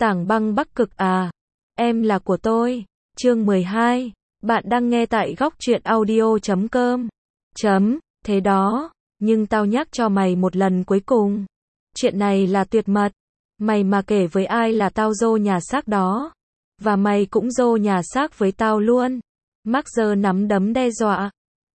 Tảng băng Bắc Cực à? Em là của tôi. Chương 12. Bạn đang nghe tại góc truyện audio.com. Thế đó, nhưng tao nhắc cho mày một lần cuối cùng. Chuyện này là tuyệt mật. Mày mà kể với ai là tao dô nhà xác đó. Và mày cũng dô nhà xác với tao luôn. Mark giơ nắm đấm đe dọa.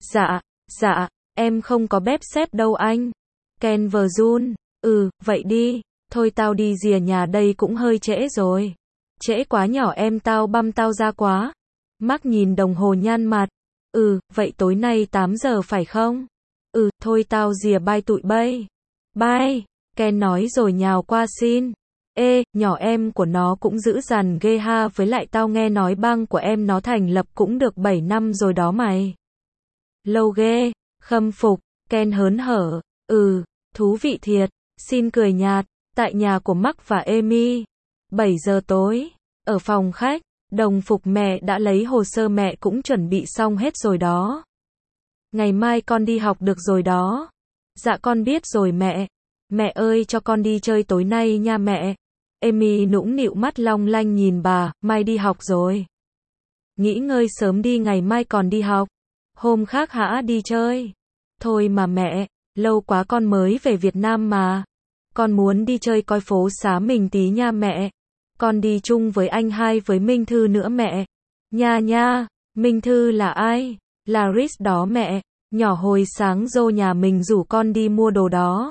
Dạ, em không có bếp xếp đâu anh. Ken vờ run. Vậy đi. Thôi tao đi rìa nhà đây cũng hơi trễ rồi. Trễ quá nhỏ em, tao băm tao ra quá. Mark nhìn đồng hồ nhăn mặt. Vậy tối nay 8 giờ phải không? Thôi tao rìa bye tụi bay. Bye. Ken nói rồi nhào qua xin. Ê, nhỏ em của nó cũng dữ dằn ghê ha, với lại tao nghe nói bang của em nó thành lập cũng được 7 năm rồi đó mày. Lâu ghê, khâm phục, Ken hớn hở. Thú vị thiệt, xin cười nhạt, tại nhà của Mark và Amy. 7 giờ tối, ở phòng khách, đồng phục mẹ đã lấy hồ sơ, mẹ cũng chuẩn bị xong hết rồi đó. Ngày mai con đi học được rồi đó. Dạ con biết rồi mẹ. Mẹ ơi cho con đi chơi tối nay nha mẹ. Amy nũng nịu mắt long lanh nhìn bà, mai đi học rồi. Nghỉ ngơi sớm đi, ngày mai còn đi học. Hôm khác hả đi chơi? Thôi mà mẹ, lâu quá con mới về Việt Nam mà. Con muốn đi chơi coi phố xá mình tí nha mẹ. Con đi chung với anh hai với Minh Thư nữa mẹ. Nha, Minh Thư là ai? Là Rhys đó mẹ. Nhỏ hồi sáng dô nhà mình rủ con đi mua đồ đó.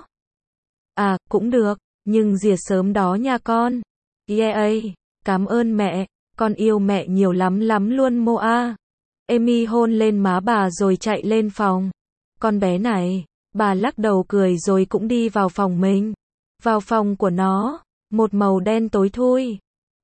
À, cũng được, nhưng rìa sớm đó nha con. Yeah, cảm ơn mẹ, con yêu mẹ nhiều lắm luôn Moa. Amy hôn lên má bà rồi chạy lên phòng. Con bé này, bà lắc đầu cười rồi cũng đi vào phòng mình. Vào phòng của nó, một màu đen tối thui.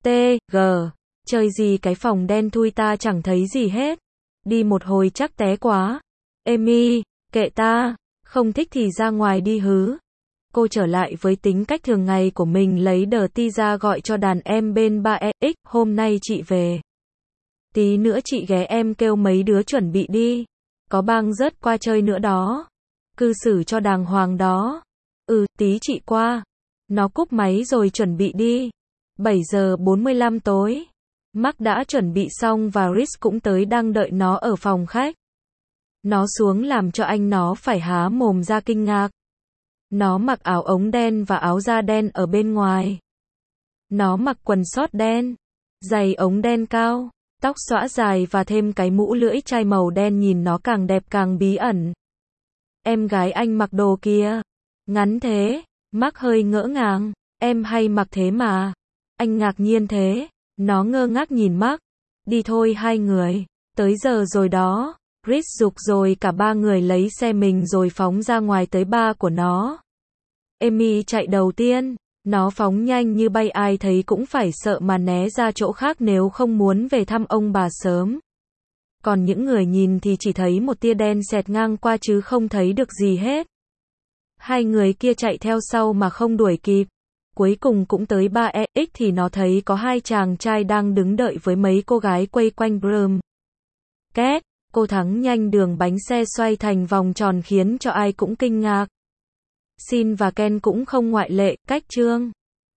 Chơi gì cái phòng đen thui, ta chẳng thấy gì hết. Đi một hồi chắc té quá. Amy, kệ ta, không thích thì ra ngoài đi hứ. Cô trở lại với tính cách thường ngày của mình, lấy đờ ti ra gọi cho đàn em bên 3EX, hôm nay chị về. Tí nữa chị ghé, em kêu mấy đứa chuẩn bị đi. Có bang rớt qua chơi nữa đó. Cư xử cho đàng hoàng đó. Tí chị qua. Nó cúp máy rồi chuẩn bị đi. 7 giờ 45 tối. Mark đã chuẩn bị xong và Rhys cũng tới, đang đợi nó ở phòng khách. Nó xuống làm cho anh nó phải há mồm ra kinh ngạc. Nó mặc áo ống đen và áo da đen ở bên ngoài. Nó mặc quần sót đen, giày ống đen cao, tóc xõa dài và thêm cái mũ lưỡi chai màu đen, nhìn nó càng đẹp càng bí ẩn. Em gái anh mặc đồ kia, ngắn thế. Mark hơi ngỡ ngàng. Em hay mặc thế mà. Anh ngạc nhiên thế. Nó ngơ ngác nhìn Mark. Đi thôi hai người. Tới giờ rồi đó. Rhys giục rồi cả ba người lấy xe mình rồi phóng ra ngoài tới ba của nó. Amy chạy đầu tiên. Nó phóng nhanh như bay, ai thấy cũng phải sợ mà né ra chỗ khác nếu không muốn về thăm ông bà sớm. Còn những người nhìn thì chỉ thấy một tia đen xẹt ngang qua chứ không thấy được gì hết. Hai người kia chạy theo sau mà không đuổi kịp. Cuối cùng cũng tới 3EX thì nó thấy có hai chàng trai đang đứng đợi với mấy cô gái quây quanh Brum. Két, cô thắng nhanh đường bánh xe xoay thành vòng tròn khiến cho ai cũng kinh ngạc. Sin và Ken cũng không ngoại lệ, cách chương.